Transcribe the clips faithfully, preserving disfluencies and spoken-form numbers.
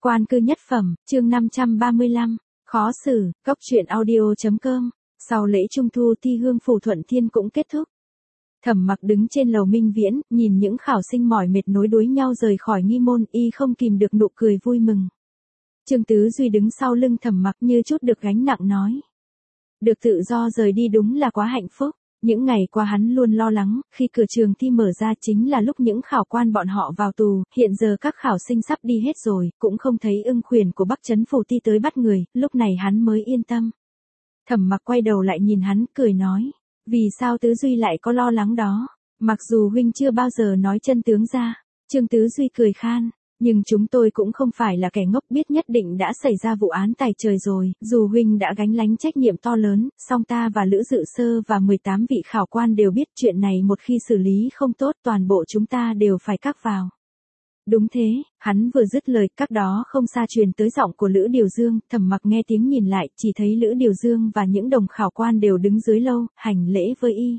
Quan cư nhất phẩm, chương năm trăm ba mươi lăm, khó xử, cốc truyện audio.com. Sau lễ trung thu thi hương phủ Thuận Thiên cũng kết thúc. Thẩm Mặc đứng trên lầu Minh Viễn, nhìn những khảo sinh mỏi mệt nối đuối nhau rời khỏi nghi môn, y không kìm được nụ cười vui mừng. Trương Tứ Duy đứng sau lưng Thẩm Mặc như chút được gánh nặng nói: được tự do rời đi đúng là quá hạnh phúc. Những ngày qua hắn luôn lo lắng, khi cửa trường thi mở ra chính là lúc những khảo quan bọn họ vào tù, hiện giờ các khảo sinh sắp đi hết rồi, cũng không thấy ưng khuyển của Bắc Trấn Phủ Ti tới bắt người, lúc này hắn mới yên tâm. Thẩm Mặc quay đầu lại nhìn hắn, cười nói: vì sao Tứ Duy lại có lo lắng đó? Mặc dù huynh chưa bao giờ nói chân tướng ra. Trương Tứ Duy cười khan: nhưng chúng tôi cũng không phải là kẻ ngốc, biết nhất định đã xảy ra vụ án tày trời rồi, dù huynh đã gánh lánh trách nhiệm to lớn, song ta và Lữ Dự Sơ và mười tám vị khảo quan đều biết chuyện này một khi xử lý không tốt toàn bộ chúng ta đều phải cắt vào. Đúng thế, hắn vừa dứt lời, các đó không xa truyền tới giọng của Lữ Điều Dương. Thẩm Mặc nghe tiếng nhìn lại, chỉ thấy Lữ Điều Dương và những đồng khảo quan đều đứng dưới lâu, hành lễ với y.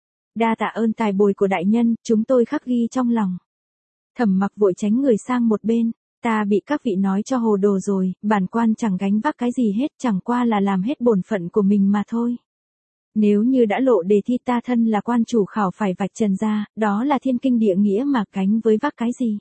Đa tạ ơn tài bồi của đại nhân, chúng tôi khắc ghi trong lòng. Thẩm Mặc vội tránh người sang một bên: ta bị các vị nói cho hồ đồ rồi, bản quan chẳng gánh vác cái gì hết, chẳng qua là làm hết bổn phận của mình mà thôi. Nếu như đã lộ đề thi, ta thân là quan chủ khảo phải vạch trần ra, đó là thiên kinh địa nghĩa mà gánh với vác cái gì.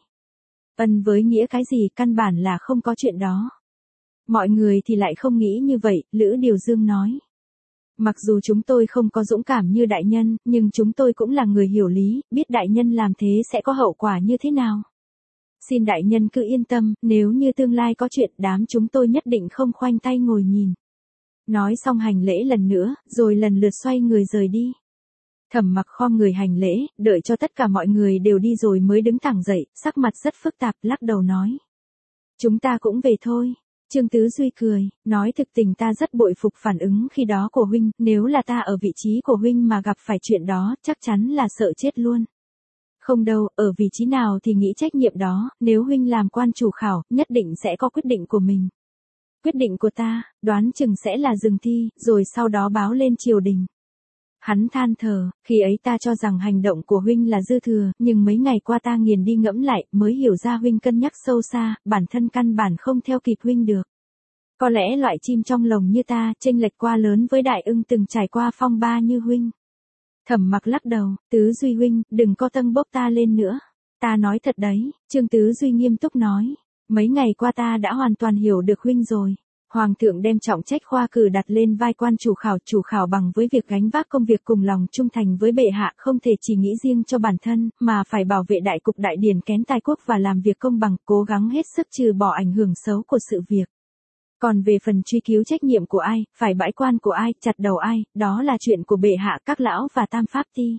Ân với nghĩa cái gì, căn bản là không có chuyện đó. Mọi người thì lại không nghĩ như vậy, Lữ Điều Dương nói. Mặc dù chúng tôi không có dũng cảm như đại nhân, nhưng chúng tôi cũng là người hiểu lý, biết đại nhân làm thế sẽ có hậu quả như thế nào. Xin đại nhân cứ yên tâm, nếu như tương lai có chuyện, đám chúng tôi nhất định không khoanh tay ngồi nhìn. Nói xong hành lễ lần nữa, rồi lần lượt xoay người rời đi. Thẩm Mặc khom người hành lễ, đợi cho tất cả mọi người đều đi rồi mới đứng thẳng dậy, sắc mặt rất phức tạp, lắc đầu nói: chúng ta cũng về thôi. Trương Tứ Duy cười, nói: thực tình ta rất bội phục phản ứng khi đó của huynh, nếu là ta ở vị trí của huynh mà gặp phải chuyện đó, chắc chắn là sợ chết luôn. Không đâu, ở vị trí nào thì nghĩ trách nhiệm đó, nếu huynh làm quan chủ khảo, nhất định sẽ có quyết định của mình. Quyết định của ta, đoán chừng sẽ là dừng thi, rồi sau đó báo lên triều đình. Hắn than thở, khi ấy ta cho rằng hành động của huynh là dư thừa, nhưng mấy ngày qua ta nghiền đi ngẫm lại, mới hiểu ra huynh cân nhắc sâu xa, bản thân căn bản không theo kịp huynh được. Có lẽ loại chim trong lồng như ta, chênh lệch quá lớn với đại ưng từng trải qua phong ba như huynh. Thẩm Mặc lắc đầu: Tứ Duy huynh, đừng có tâng bốc ta lên nữa. Ta nói thật đấy, Trương Tứ Duy nghiêm túc nói. Mấy ngày qua ta đã hoàn toàn hiểu được huynh rồi. Hoàng thượng đem trọng trách khoa cử đặt lên vai quan chủ khảo, chủ khảo bằng với việc gánh vác công việc cùng lòng trung thành với bệ hạ, không thể chỉ nghĩ riêng cho bản thân, mà phải bảo vệ đại cục đại điển kén tài quốc và làm việc công bằng, cố gắng hết sức trừ bỏ ảnh hưởng xấu của sự việc. Còn về phần truy cứu trách nhiệm của ai, phải bãi quan của ai, chặt đầu ai, đó là chuyện của bệ hạ, các lão và tam pháp ti.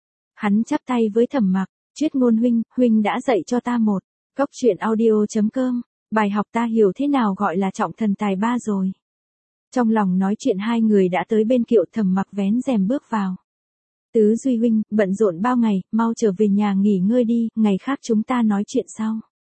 Hắn chắp tay với Thẩm Mặc: Chuyết Ngôn huynh, huynh đã dạy cho ta một. Cốc truyện audio.com. Bài học ta hiểu thế nào gọi là trọng thần tài ba rồi. Trong lòng nói chuyện hai người đã tới bên kiệu, Thẩm Mặc vén rèm bước vào. Tứ Duy huynh, bận rộn bao ngày, mau trở về nhà nghỉ ngơi đi, ngày khác chúng ta nói chuyện sau.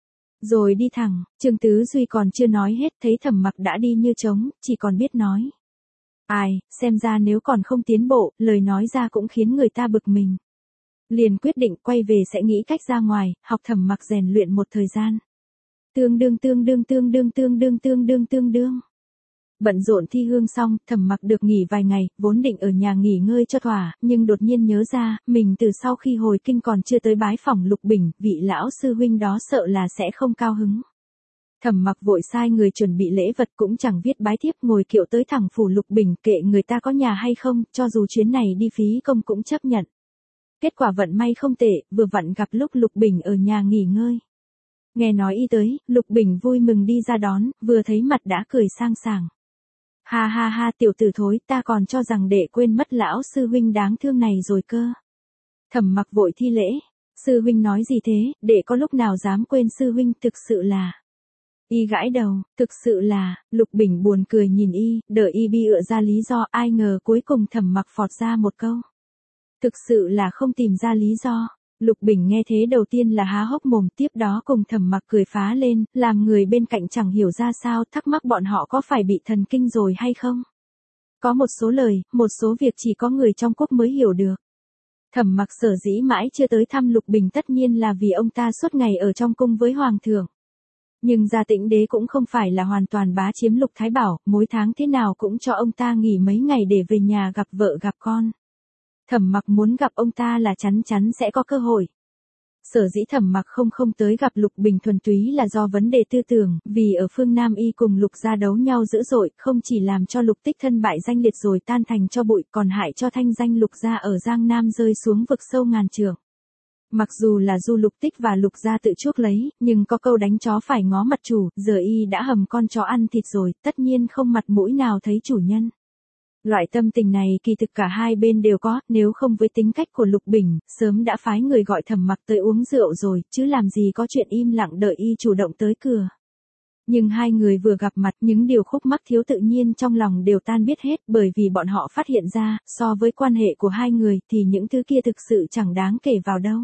Rồi đi thẳng. Trương Tứ Duy còn chưa nói hết, thấy Thẩm Mặc đã đi như trống, chỉ còn biết nói: ai, xem ra nếu còn không tiến bộ, lời nói ra cũng khiến người ta bực mình. Liền quyết định quay về sẽ nghĩ cách ra ngoài, học Thẩm Mặc rèn luyện một thời gian. Tương đương tương đương tương đương tương đương tương đương tương đương. Bận rộn thi hương xong, Thẩm Mặc được nghỉ vài ngày, vốn định ở nhà nghỉ ngơi cho thỏa, nhưng đột nhiên nhớ ra, mình từ sau khi hồi kinh còn chưa tới bái phỏng Lục Bình, vị lão sư huynh đó sợ là sẽ không cao hứng. Thẩm Mặc vội sai người chuẩn bị lễ vật, cũng chẳng viết bái thiếp, ngồi kiệu tới thẳng phủ Lục Bình, kệ người ta có nhà hay không, cho dù chuyến này đi phí công cũng chấp nhận. Kết quả vận may không tệ, vừa vặn gặp lúc Lục Bình ở nhà nghỉ ngơi. Nghe nói y tới, Lục Bình vui mừng đi ra đón, vừa thấy mặt đã cười sang sảng. Ha ha ha, tiểu tử thối, ta còn cho rằng đệ quên mất lão sư huynh đáng thương này rồi cơ. Thẩm Mặc vội thi lễ: sư huynh nói gì thế, đệ có lúc nào dám quên sư huynh, thực sự là. Y gãi đầu: thực sự là. Lục Bình buồn cười nhìn y, đợi y bi ựa ra lý do, ai ngờ cuối cùng Thẩm Mặc phọt ra một câu: thực sự là không tìm ra lý do. Lục Bình nghe thế đầu tiên là há hốc mồm, tiếp đó cùng Thẩm Mặc cười phá lên, làm người bên cạnh chẳng hiểu ra sao, thắc mắc bọn họ có phải bị thần kinh rồi hay không. Có một số lời, một số việc chỉ có người trong quốc mới hiểu được. Thẩm Mặc sở dĩ mãi chưa tới thăm Lục Bình tất nhiên là vì ông ta suốt ngày ở trong cung với Hoàng thượng. Nhưng Gia Tĩnh Đế cũng không phải là hoàn toàn bá chiếm Lục Thái Bảo, mỗi tháng thế nào cũng cho ông ta nghỉ mấy ngày để về nhà gặp vợ gặp con. Thẩm Mặc muốn gặp ông ta là chắn chắn sẽ có cơ hội. Sở dĩ Thẩm Mặc không không tới gặp Lục Bình thuần túy là do vấn đề tư tưởng, vì ở phương Nam y cùng Lục gia đấu nhau dữ dội, không chỉ làm cho Lục Tích thân bại danh liệt rồi tan thành cho bụi, còn hại cho thanh danh Lục gia ở Giang Nam rơi xuống vực sâu ngàn trượng. Mặc dù là du Lục Tích và Lục gia tự chuốc lấy, nhưng có câu đánh chó phải ngó mặt chủ, giờ y đã hầm con chó ăn thịt rồi, tất nhiên không mặt mũi nào thấy chủ nhân. Loại tâm tình này kỳ thực cả hai bên đều có, nếu không với tính cách của Lục Bình, sớm đã phái người gọi Thẩm Mặc tới uống rượu rồi, chứ làm gì có chuyện im lặng đợi y chủ động tới cửa. Nhưng hai người vừa gặp mặt, những điều khúc mắc thiếu tự nhiên trong lòng đều tan biết hết, bởi vì bọn họ phát hiện ra, so với quan hệ của hai người thì những thứ kia thực sự chẳng đáng kể vào đâu.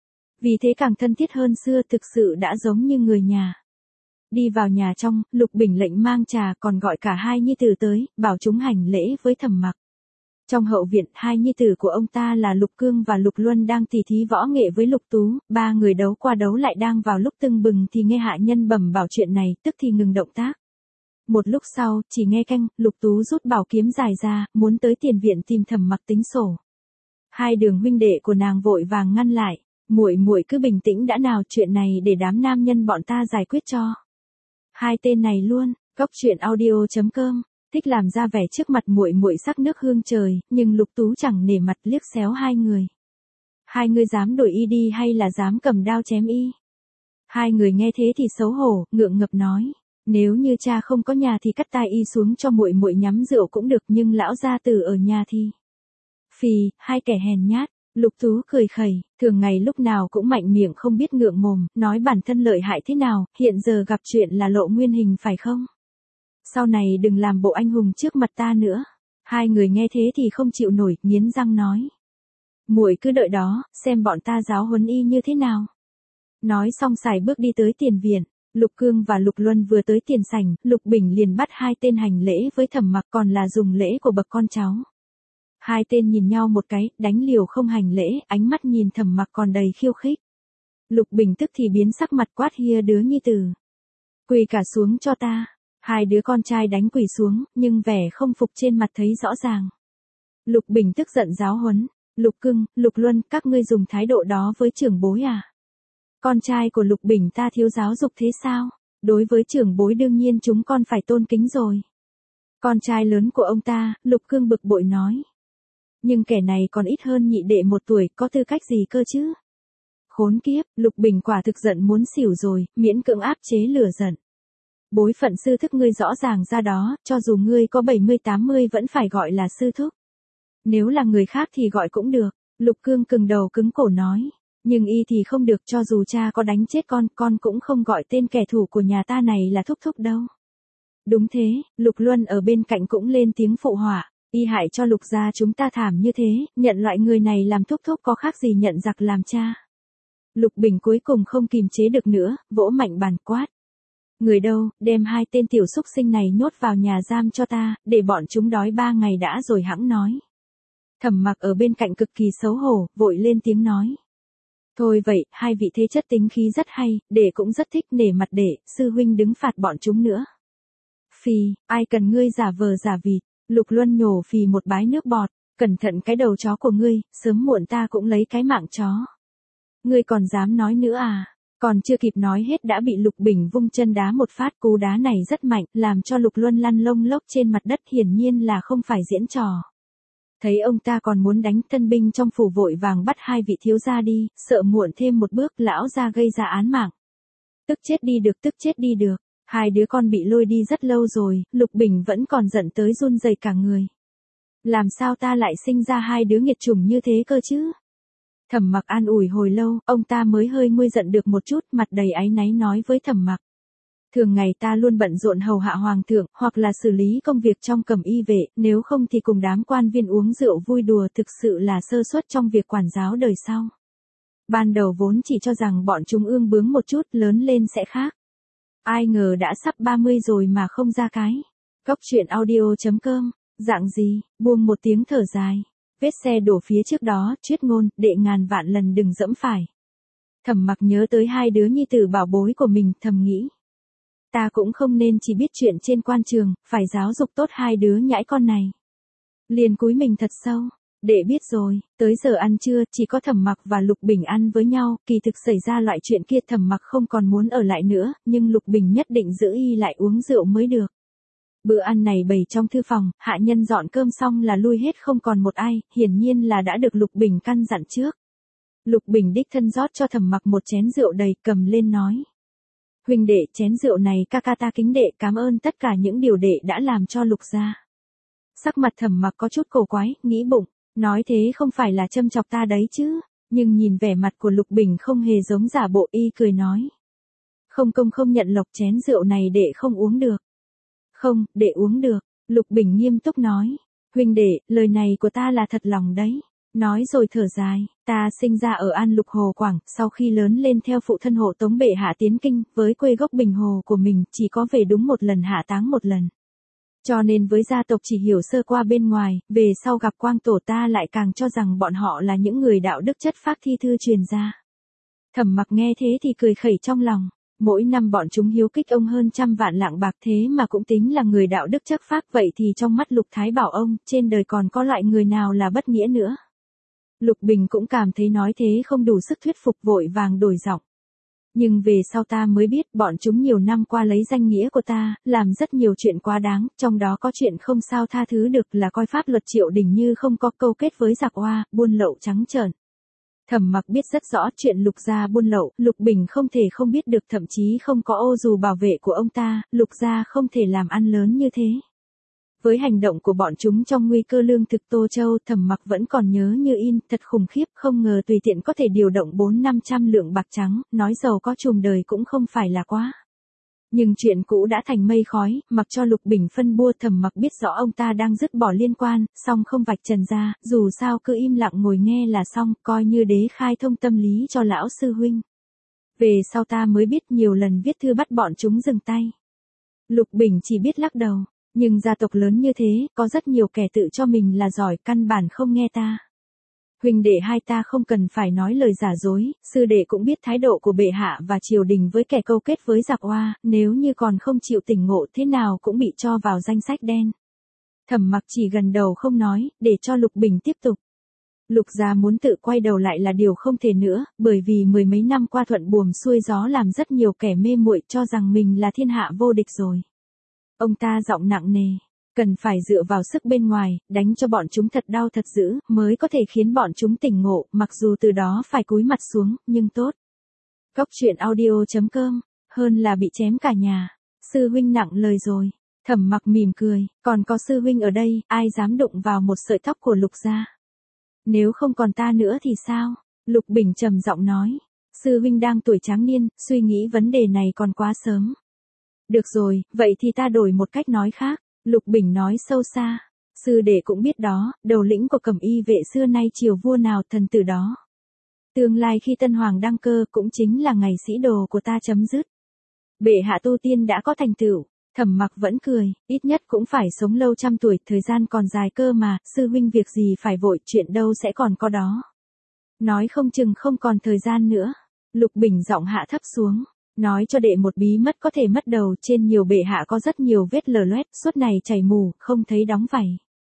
Vì thế càng thân thiết hơn xưa, thực sự đã giống như người nhà. Đi vào nhà trong, Lục Bình lệnh mang trà, còn gọi cả hai nhi tử tới, bảo chúng hành lễ với Thẩm Mặc. Trong hậu viện, hai nhi tử của ông ta là Lục Cương và Lục Luân đang tỉ thí võ nghệ với Lục Tú, ba người đấu qua đấu lại đang vào lúc tưng bừng thì nghe hạ nhân bẩm bảo chuyện này, tức thì ngừng động tác. Một lúc sau, chỉ nghe canh, Lục Tú rút bảo kiếm dài ra, muốn tới tiền viện tìm Thẩm Mặc tính sổ. Hai đường huynh đệ của nàng vội vàng ngăn lại, muội muội cứ bình tĩnh đã nào, chuyện này để đám nam nhân bọn ta giải quyết cho. Hai tên này luôn, cóc truyện audio chấm com, thích làm ra vẻ trước mặt muội muội sắc nước hương trời, nhưng Lục Tú chẳng nể mặt liếc xéo hai người. Hai người dám đổi y đi hay là dám cầm đao chém y? Hai người nghe thế thì xấu hổ, ngượng ngập nói, nếu như cha không có nhà thì cắt tai y xuống cho muội muội nhắm rượu cũng được, nhưng lão gia tử ở nhà thì. Phì, hai kẻ hèn nhát. Lục Tú cười khẩy, thường ngày lúc nào cũng mạnh miệng không biết ngượng mồm, nói bản thân lợi hại thế nào, hiện giờ gặp chuyện là lộ nguyên hình phải không? Sau này đừng làm bộ anh hùng trước mặt ta nữa. Hai người nghe thế thì không chịu nổi, nghiến răng nói. Muội cứ đợi đó, xem bọn ta giáo huấn y như thế nào. Nói xong xài bước đi tới tiền viện, Lục Cương và Lục Luân vừa tới tiền sảnh, Lục Bình liền bắt hai tên hành lễ với Thẩm Mặc, còn là dùng lễ của bậc con cháu. Hai tên nhìn nhau một cái, đánh liều không hành lễ, ánh mắt nhìn Thẩm Mặc còn đầy khiêu khích. Lục Bình tức thì biến sắc mặt, quát hia đứa nhi tử. Quỳ cả xuống cho ta. Hai đứa con trai đánh quỳ xuống, nhưng vẻ không phục trên mặt thấy rõ ràng. Lục Bình tức giận giáo huấn. Lục Cương, Lục Luân, các ngươi dùng thái độ đó với trưởng bối à? Con trai của Lục Bình ta thiếu giáo dục thế sao? Đối với trưởng bối đương nhiên chúng con phải tôn kính rồi. Con trai lớn của ông ta, Lục Cương bực bội nói. Nhưng kẻ này còn ít hơn nhị đệ một tuổi, có tư cách gì cơ chứ? Khốn kiếp, Lục Bình quả thực giận muốn xỉu rồi, miễn cưỡng áp chế lửa giận. Bối phận sư thúc ngươi rõ ràng ra đó, cho dù ngươi có bảy mươi tám mươi vẫn phải gọi là sư thúc. Nếu là người khác thì gọi cũng được, Lục Cương cứng đầu cứng cổ nói. Nhưng y thì không được, cho dù cha có đánh chết con, con cũng không gọi tên kẻ thù của nhà ta này là thúc thúc đâu. Đúng thế, Lục Luân ở bên cạnh cũng lên tiếng phụ họa. Y hại cho Lục gia chúng ta thảm như thế, nhận loại người này làm thúc thúc có khác gì nhận giặc làm cha. Lục Bình cuối cùng không kìm chế được nữa, vỗ mạnh bàn quát. Người đâu, đem hai tên tiểu xúc sinh này nhốt vào nhà giam cho ta, để bọn chúng đói ba ngày đã rồi hẵng nói. Thẩm Mặc ở bên cạnh cực kỳ xấu hổ, vội lên tiếng nói. Thôi vậy, hai vị thế chất tính khí rất hay, đệ cũng rất thích, nể mặt đệ, sư huynh đứng phạt bọn chúng nữa. Phì, ai cần ngươi giả vờ giả vịt. Lục Luân nhổ phì một bái nước bọt, cẩn thận cái đầu chó của ngươi, sớm muộn ta cũng lấy cái mạng chó. Ngươi còn dám nói nữa à? Còn chưa kịp nói hết đã bị Lục Bình vung chân đá một phát, cú đá này rất mạnh, làm cho Lục Luân lăn lông lốc trên mặt đất, hiển nhiên là không phải diễn trò. Thấy ông ta còn muốn đánh, thân binh trong phủ vội vàng bắt hai vị thiếu gia đi, sợ muộn thêm một bước lão gia gây ra án mạng. Tức chết đi được, tức chết đi được. Hai đứa con bị lôi đi rất lâu rồi, Lục Bình vẫn còn giận tới run rẩy cả người. Làm sao ta lại sinh ra hai đứa nghiệt chủng như thế cơ chứ? Thẩm Mặc an ủi hồi lâu, ông ta mới hơi nguôi giận được một chút, mặt đầy áy náy nói với Thẩm Mặc. Thường ngày ta luôn bận rộn hầu hạ hoàng thượng, hoặc là xử lý công việc trong cẩm y vệ, nếu không thì cùng đám quan viên uống rượu vui đùa, thực sự là sơ suất trong việc quản giáo đời sau. Ban đầu vốn chỉ cho rằng bọn chúng ương bướng một chút, lớn lên sẽ khác. Ai ngờ đã sắp ba mươi rồi mà không ra cái. Cóc truyện audio chấm com, dạng gì, buông một tiếng thở dài. Vết xe đổ phía trước đó, Chuyết Ngôn, đệ ngàn vạn lần đừng dẫm phải. Thẩm Mặc nhớ tới hai đứa nhi tử bảo bối của mình, thầm nghĩ. Ta cũng không nên chỉ biết chuyện trên quan trường, phải giáo dục tốt hai đứa nhãi con này. Liền cúi mình thật sâu. Đệ biết rồi, tới giờ ăn trưa, chỉ có Thẩm Mặc và Lục Bình ăn với nhau, kỳ thực xảy ra loại chuyện kia Thẩm Mặc không còn muốn ở lại nữa, nhưng Lục Bình nhất định giữ y lại uống rượu mới được. Bữa ăn này bày trong thư phòng, hạ nhân dọn cơm xong là lui hết không còn một ai, hiển nhiên là đã được Lục Bình căn dặn trước. Lục Bình đích thân rót cho Thẩm Mặc một chén rượu đầy, cầm lên nói. Huynh đệ, chén rượu này ca ca ta kính đệ, cảm ơn tất cả những điều đệ đã làm cho Lục gia. Sắc mặt Thẩm Mặc có chút cổ quái, nghĩ bụng, nói thế không phải là châm chọc ta đấy chứ, nhưng nhìn vẻ mặt của Lục Bình không hề giống giả bộ, y cười nói. Không công không nhận lộc, chén rượu này đệ không uống được. Không, đệ uống được, Lục Bình nghiêm túc nói. Huynh đệ, lời này của ta là thật lòng đấy. Nói rồi thở dài, ta sinh ra ở An Lục Hồ Quảng, sau khi lớn lên theo phụ thân hộ tống bệ hạ tiến kinh, với quê gốc Bình Hồ của mình, chỉ có về đúng một lần hạ táng một lần. Cho nên với gia tộc chỉ hiểu sơ qua bên ngoài, về sau gặp quang tổ ta lại càng cho rằng bọn họ là những người đạo đức chất phác thi thư truyền ra. Thẩm Mặc nghe thế thì cười khẩy trong lòng. Mỗi năm bọn chúng hiếu kích ông hơn trăm vạn lạng bạc, thế mà cũng tính là người đạo đức chất phác, vậy thì trong mắt Lục Thái Bảo ông, trên đời còn có loại người nào là bất nghĩa nữa. Lục Bình cũng cảm thấy nói thế không đủ sức thuyết phục, vội vàng đổi giọng. Nhưng về sau ta mới biết bọn chúng nhiều năm qua lấy danh nghĩa của ta, làm rất nhiều chuyện quá đáng, trong đó có chuyện không sao tha thứ được là coi pháp luật Triệu Đình như không có, câu kết với giặc oa, buôn lậu trắng trợn. Thẩm Mặc biết rất rõ chuyện Lục gia buôn lậu, Lục Bình không thể không biết được, thậm chí không có ô dù bảo vệ của ông ta, Lục gia không thể làm ăn lớn như thế. Với hành động của bọn chúng trong nguy cơ lương thực Tô Châu, Thẩm Mặc vẫn còn nhớ như in, thật khủng khiếp, không ngờ tùy tiện có thể điều động bốn năm trăm lượng bạc trắng, nói giàu có trùm đời cũng không phải là quá. Nhưng chuyện cũ đã thành mây khói, mặc cho Lục Bình phân bua, Thẩm Mặc biết rõ ông ta đang dứt bỏ liên quan, song không vạch trần ra, dù sao cứ im lặng ngồi nghe là xong, coi như đế khai thông tâm lý cho lão sư huynh. Về sau ta mới biết nhiều lần viết thư bắt bọn chúng dừng tay. Lục Bình chỉ biết lắc đầu. Nhưng gia tộc lớn như thế, có rất nhiều kẻ tự cho mình là giỏi, căn bản không nghe ta. Huynh đệ hai ta không cần phải nói lời giả dối, sư đệ cũng biết thái độ của bệ hạ và triều đình với kẻ câu kết với giặc oa, nếu như còn không chịu tỉnh ngộ thế nào cũng bị cho vào danh sách đen. Thẩm Mặc chỉ gần đầu không nói, để cho Lục Bình tiếp tục. Lục gia muốn tự quay đầu lại là điều không thể nữa, bởi vì mười mấy năm qua thuận buồm xuôi gió làm rất nhiều kẻ mê muội cho rằng mình là thiên hạ vô địch rồi. Ông ta giọng nặng nề, cần phải dựa vào sức bên ngoài, đánh cho bọn chúng thật đau thật dữ, mới có thể khiến bọn chúng tỉnh ngộ, mặc dù từ đó phải cúi mặt xuống, nhưng tốt. Góc truyện audio chấm com, hơn là bị chém cả nhà. Sư huynh nặng lời rồi. Thẩm Mặc mỉm cười, còn có sư huynh ở đây, ai dám đụng vào một sợi tóc của Lục gia. Nếu không còn ta nữa thì sao? Lục Bình trầm giọng nói. Sư huynh đang tuổi tráng niên, suy nghĩ vấn đề này còn quá sớm. Được rồi, vậy thì ta đổi một cách nói khác. Lục Bình nói sâu xa. Sư đệ cũng biết đó, đầu lĩnh của Cẩm Y vệ xưa nay triều vua nào thần tử đó. Tương lai khi Tân Hoàng đăng cơ cũng chính là ngày sĩ đồ của ta chấm dứt. Bệ hạ tu tiên đã có thành tựu. Thẩm Mặc vẫn cười, ít nhất cũng phải sống lâu trăm tuổi, thời gian còn dài cơ mà, sư huynh việc gì phải vội, chuyện đâu sẽ còn có đó. Nói không chừng không còn thời gian nữa. Lục Bình giọng hạ thấp xuống. Nói cho đệ một bí mật có thể mất đầu, trên nhiều bệ hạ có rất nhiều vết lở loét, suốt này chảy mù, không thấy đóng vảy.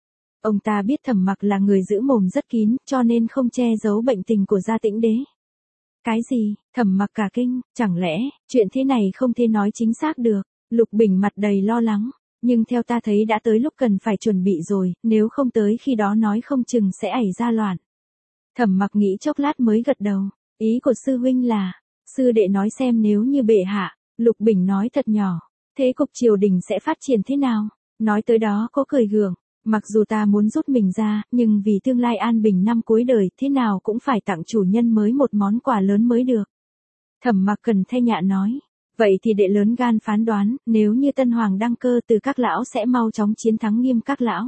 Ông ta biết Thẩm Mặc là người giữ mồm rất kín, cho nên không che giấu bệnh tình của gia Tĩnh đế. Cái gì? Thẩm Mặc cả kinh, chẳng lẽ, chuyện thế này không thể nói chính xác được. Lục Bình mặt đầy lo lắng, nhưng theo ta thấy đã tới lúc cần phải chuẩn bị rồi, nếu không tới khi đó nói không chừng sẽ ảy ra loạn. Thẩm Mặc nghĩ chốc lát mới gật đầu, ý của sư huynh là, sư đệ nói xem nếu như bệ hạ, Lục Bình nói thật nhỏ, thế cục triều đình sẽ phát triển thế nào? Nói tới đó cô cười gượng, mặc dù ta muốn rút mình ra, nhưng vì tương lai an bình năm cuối đời, thế nào cũng phải tặng chủ nhân mới một món quà lớn mới được. Thẩm Mặc cần thay nhạ nói. Vậy thì đệ lớn gan phán đoán, nếu như Tân Hoàng đăng cơ từ các lão sẽ mau chóng chiến thắng Nghiêm các lão.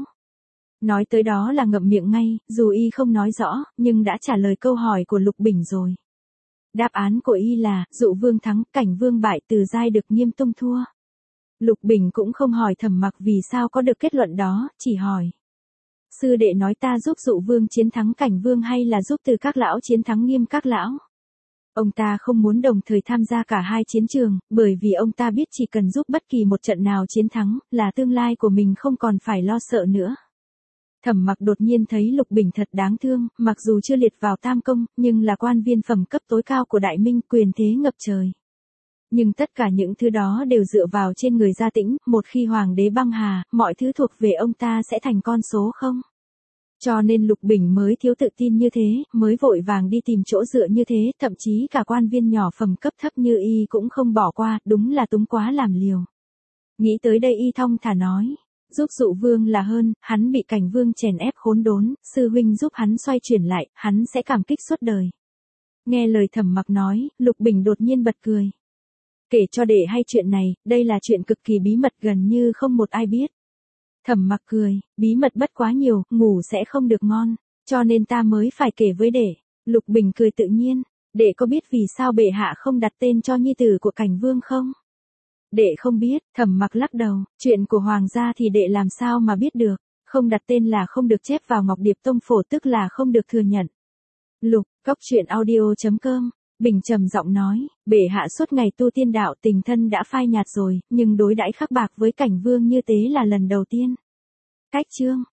Nói tới đó là ngậm miệng ngay, dù y không nói rõ, nhưng đã trả lời câu hỏi của Lục Bình rồi. Đáp án của y là, Dụ Vương thắng, Cảnh Vương bại, Từ Giai được Nghiêm tông thua. Lục Bình cũng không hỏi Thẩm Mặc vì sao có được kết luận đó, chỉ hỏi. Sư đệ nói ta giúp Dụ Vương chiến thắng Cảnh Vương hay là giúp Từ các lão chiến thắng Nghiêm các lão? Ông ta không muốn đồng thời tham gia cả hai chiến trường, bởi vì ông ta biết chỉ cần giúp bất kỳ một trận nào chiến thắng, là tương lai của mình không còn phải lo sợ nữa. Thẩm Mặc đột nhiên thấy Lục Bình thật đáng thương, mặc dù chưa liệt vào tam công, nhưng là quan viên phẩm cấp tối cao của Đại Minh, quyền thế ngập trời. Nhưng tất cả những thứ đó đều dựa vào trên người Gia Tĩnh, một khi hoàng đế băng hà, mọi thứ thuộc về ông ta sẽ thành con số không. Cho nên Lục Bình mới thiếu tự tin như thế, mới vội vàng đi tìm chỗ dựa như thế, thậm chí cả quan viên nhỏ phẩm cấp thấp như y cũng không bỏ qua, đúng là túng quá làm liều. Nghĩ tới đây y thong thả nói, giúp dụ vương là hơn, hắn bị Cảnh Vương chèn ép khốn đốn, sư huynh giúp hắn xoay chuyển lại, hắn sẽ cảm kích suốt đời. Nghe lời Thẩm Mặc nói, Lục Bình đột nhiên bật cười. Kể cho đệ hay chuyện này, đây là chuyện cực kỳ bí mật gần như không một ai biết. Thẩm Mặc cười, bí mật bất quá nhiều, ngủ sẽ không được ngon, cho nên ta mới phải kể với đệ. Lục Bình cười tự nhiên, đệ có biết vì sao bệ hạ không đặt tên cho nhi tử của Cảnh Vương không? Đệ không biết, Thẩm Mặc lắc đầu, chuyện của hoàng gia thì đệ làm sao mà biết được, không đặt tên là không được chép vào Ngọc Điệp Tông phổ, tức là không được thừa nhận. Lục, Cốc Truyện Audio chấm com, Bình trầm giọng nói, bệ hạ suốt ngày tu tiên đạo, tình thân đã phai nhạt rồi, nhưng đối đãi khắc bạc với Cảnh Vương như thế là lần đầu tiên. Cách chương